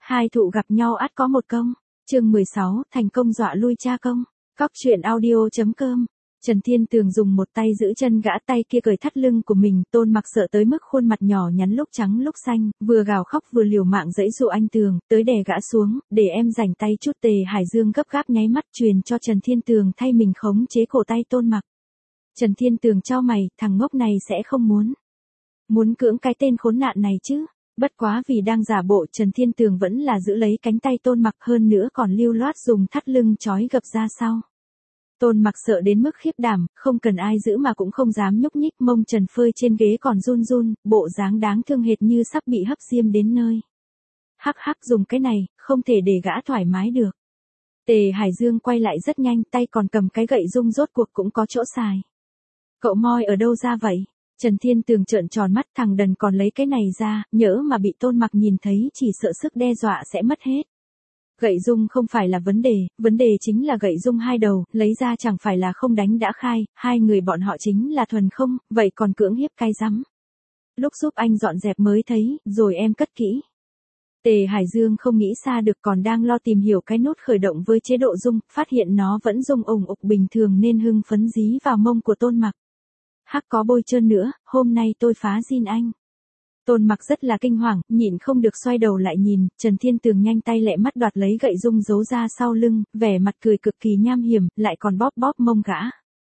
Hai thụ gặp nhau ắt có một công. Chương 16, thành công dọa lui cha công. Cóc truyện audio.com. Trần Thiên Tường dùng một tay giữ chân gã, tay kia cởi thắt lưng của mình. Tôn Mặc sợ tới mức khuôn mặt nhỏ nhắn lúc trắng lúc xanh, vừa gào khóc vừa liều mạng giãy dụ anh Tường, tới đè gã xuống, để em rảnh tay chút. Tề Hải Dương gấp gáp nháy mắt truyền cho Trần Thiên Tường thay mình khống chế cổ tay Tôn Mặc. Trần Thiên Tường chau mày, thằng ngốc này sẽ không muốn cưỡng cái tên khốn nạn này chứ. Bất quá vì đang giả bộ, Trần Thiên Tường vẫn là giữ lấy cánh tay Tôn Mặc, hơn nữa còn lưu loát dùng thắt lưng trói gập ra sau. Tôn Mặc sợ đến mức khiếp đảm, không cần ai giữ mà cũng không dám nhúc nhích, mông trần phơi trên ghế còn run run, bộ dáng đáng thương hệt như sắp bị hấp diêm đến nơi. Hắc hắc, dùng cái này, không thể để gã thoải mái được. Tề Hải Dương quay lại rất nhanh, tay còn cầm cái gậy rung rốt cuộc cũng có chỗ xài. Cậu moi ở đâu ra vậy? Trần Thiên Tường trợn tròn mắt, thằng đần còn lấy cái này ra, nhỡ mà bị Tôn Mặc nhìn thấy chỉ sợ sức đe dọa sẽ mất hết. Gậy rung không phải là vấn đề chính là gậy rung hai đầu, lấy ra chẳng phải là không đánh đã khai, hai người bọn họ chính là thuần không, vậy còn cưỡng hiếp cay rắm. Lúc giúp anh dọn dẹp mới thấy, rồi em cất kỹ. Tề Hải Dương không nghĩ xa được, còn đang lo tìm hiểu cái nút khởi động với chế độ rung, phát hiện nó vẫn rung ủng ục bình thường nên hưng phấn dí vào mông của Tôn Mặc. Hắc, có bôi trơn nữa, hôm nay tôi phá zin anh. Tôn Mặc rất là kinh hoàng, nhịn không được xoay đầu lại nhìn, Trần Thiên Tường nhanh tay lẹ mắt đoạt lấy gậy rung giấu ra sau lưng, vẻ mặt cười cực kỳ nham hiểm, lại còn bóp bóp mông gã.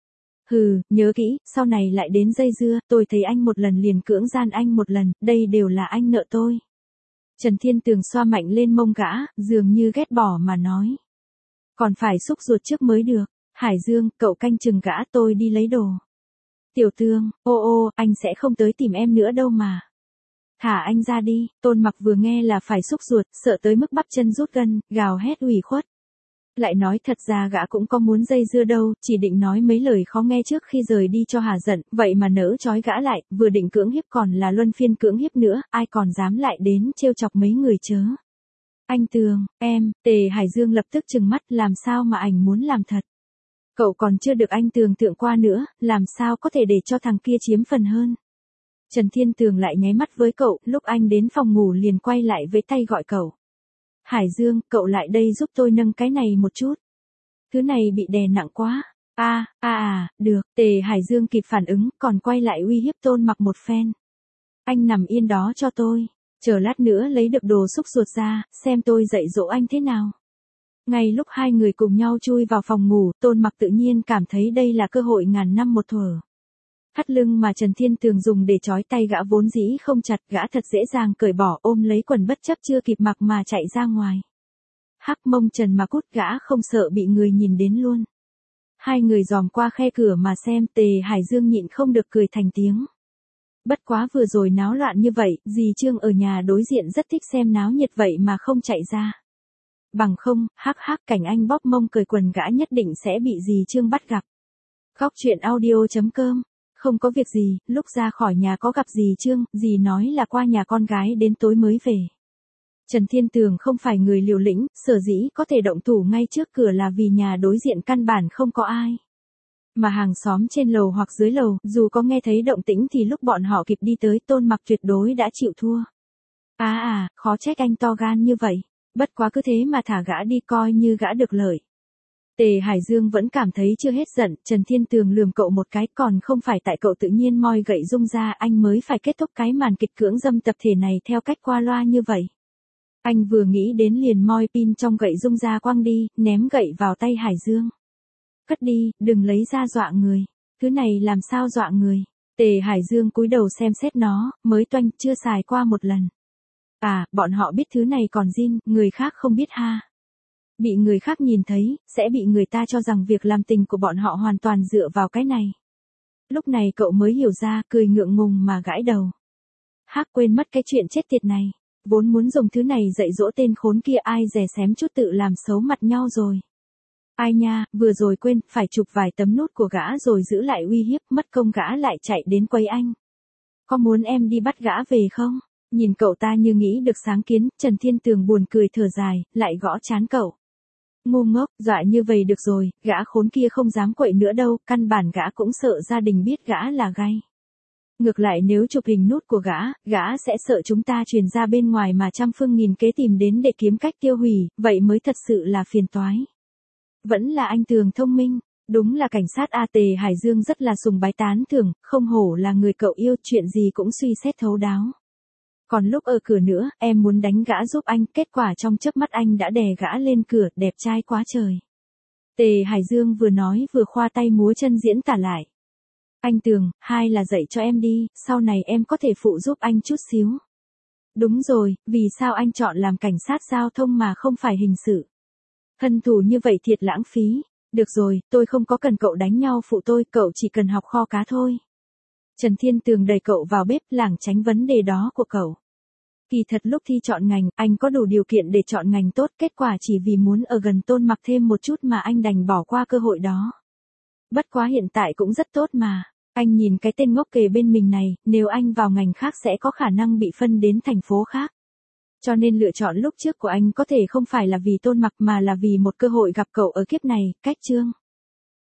Hừ, nhớ kỹ, sau này lại đến dây dưa, tôi thấy anh một lần liền cưỡng gian anh một lần, đây đều là anh nợ tôi. Trần Thiên Tường xoa mạnh lên mông gã, dường như ghét bỏ mà nói. Còn phải xúc ruột trước mới được. Hải Dương, cậu canh chừng gã, tôi đi lấy đồ. Tiểu Tường, ô, anh sẽ không tới tìm em nữa đâu mà. Thả anh ra đi. Tôn Mặc vừa nghe là phải xúc ruột, sợ tới mức bắp chân rút gân, gào hét ủy khuất. Lại nói thật ra gã cũng có muốn dây dưa đâu, chỉ định nói mấy lời khó nghe trước khi rời đi cho hà giận, vậy mà nỡ trói gã lại, vừa định cưỡng hiếp còn là luân phiên cưỡng hiếp nữa, ai còn dám lại đến trêu chọc mấy người chớ. Anh Tường, em. Tề Hải Dương lập tức trừng mắt, làm sao mà anh muốn làm thật. Cậu còn chưa được anh Tường tượng qua nữa, làm sao có thể để cho thằng kia chiếm phần hơn. Trần Thiên Tường lại nháy mắt với cậu, lúc anh đến phòng ngủ liền quay lại với tay gọi cậu. Hải Dương, cậu lại đây giúp tôi nâng cái này một chút. Thứ này bị đè nặng quá. Được. Tề Hải Dương kịp phản ứng, còn quay lại uy hiếp Tôn Mặc một phen. Anh nằm yên đó cho tôi. Chờ lát nữa lấy được đồ xúc ruột ra, xem tôi dạy dỗ anh thế nào. Ngay lúc hai người cùng nhau chui vào phòng ngủ, Tôn Mặc tự nhiên cảm thấy đây là cơ hội ngàn năm một thuở. Thắt lưng mà Trần Thiên Tường dùng để trói tay gã vốn dĩ không chặt, gã thật dễ dàng cởi bỏ, ôm lấy quần bất chấp chưa kịp mặc mà chạy ra ngoài. Hắc, mông trần mà cút, gã không sợ bị người nhìn đến luôn. Hai người dòm qua khe cửa mà xem, Tề Hải Dương nhịn không được cười thành tiếng. Bất quá vừa rồi náo loạn như vậy, dì Trương ở nhà đối diện rất thích xem náo nhiệt vậy mà không chạy ra. Bằng không, hắc, cảnh anh bóp mông cởi quần gã nhất định sẽ bị dì Trương bắt gặp. Cóc truyện audio.com. Không có việc gì, lúc ra khỏi nhà có gặp dì Trương, dì nói là qua nhà con gái đến tối mới về. Trần Thiên Tường không phải người liều lĩnh, sở dĩ có thể động thủ ngay trước cửa là vì nhà đối diện căn bản không có ai. Mà hàng xóm trên lầu hoặc dưới lầu, dù có nghe thấy động tĩnh thì lúc bọn họ kịp đi tới, Tôn Mặc tuyệt đối đã chịu thua. Khó trách anh to gan như vậy. Bất quá cứ thế mà thả gã đi, coi như gã được lợi. Tề Hải Dương vẫn cảm thấy chưa hết giận, Trần Thiên Tường lườm cậu một cái, còn không phải tại cậu tự nhiên moi gậy rung ra, anh mới phải kết thúc cái màn kịch cưỡng dâm tập thể này theo cách qua loa như vậy. Anh vừa nghĩ đến liền moi pin trong gậy rung ra quăng đi, ném gậy vào tay Hải Dương. Cất đi, đừng lấy ra dọa người. Thứ này làm sao dọa người. Tề Hải Dương cúi đầu xem xét nó, mới toanh, chưa xài qua một lần. Bọn họ biết thứ này còn zin, người khác không biết ha. Bị người khác nhìn thấy, sẽ bị người ta cho rằng việc làm tình của bọn họ hoàn toàn dựa vào cái này. Lúc này cậu mới hiểu ra, cười ngượng ngùng mà gãi đầu. Hắc, quên mất cái chuyện chết tiệt này. Vốn muốn dùng thứ này dạy dỗ tên khốn kia, ai dè xém chút tự làm xấu mặt nhau rồi. Ai nha, vừa rồi quên, phải chụp vài tấm nút của gã rồi giữ lại uy hiếp, mất công gã lại chạy đến quấy anh. Có muốn em đi bắt gã về không? Nhìn cậu ta như nghĩ được sáng kiến, Trần Thiên Tường buồn cười thở dài, lại gõ trán cậu. Ngu ngốc, dọa như vậy được rồi, gã khốn kia không dám quậy nữa đâu, căn bản gã cũng sợ gia đình biết gã là gay. Ngược lại nếu chụp hình nút của gã sẽ sợ chúng ta truyền ra bên ngoài mà trăm phương nghìn kế tìm đến để kiếm cách tiêu hủy, vậy mới thật sự là phiền toái. Vẫn là anh Tường thông minh, đúng là cảnh sát A Tề Hải Dương rất là sùng bái tán thưởng, không hổ là người cậu yêu, chuyện gì cũng suy xét thấu đáo. Còn lúc ở cửa nữa, em muốn đánh gã giúp anh, kết quả trong chớp mắt anh đã đè gã lên cửa, đẹp trai quá trời. Tề Hải Dương vừa nói vừa khoa tay múa chân diễn tả lại. Anh Tường, hay là dạy cho em đi, sau này em có thể phụ giúp anh chút xíu. Đúng rồi, vì sao anh chọn làm cảnh sát giao thông mà không phải hình sự? Thân thủ như vậy thiệt lãng phí. Được rồi, tôi không có cần cậu đánh nhau phụ tôi, cậu chỉ cần học kho cá thôi. Trần Thiên Tường đẩy cậu vào bếp lảng tránh vấn đề đó của cậu. Kỳ thật lúc thi chọn ngành, anh có đủ điều kiện để chọn ngành tốt, kết quả chỉ vì muốn ở gần Tôn Mặc thêm một chút mà anh đành bỏ qua cơ hội đó. Bất quá hiện tại cũng rất tốt mà. Anh nhìn cái tên ngốc kề bên mình này, nếu anh vào ngành khác sẽ có khả năng bị phân đến thành phố khác. Cho nên lựa chọn lúc trước của anh có thể không phải là vì Tôn Mặc mà là vì một cơ hội gặp cậu ở kiếp này, cách chương.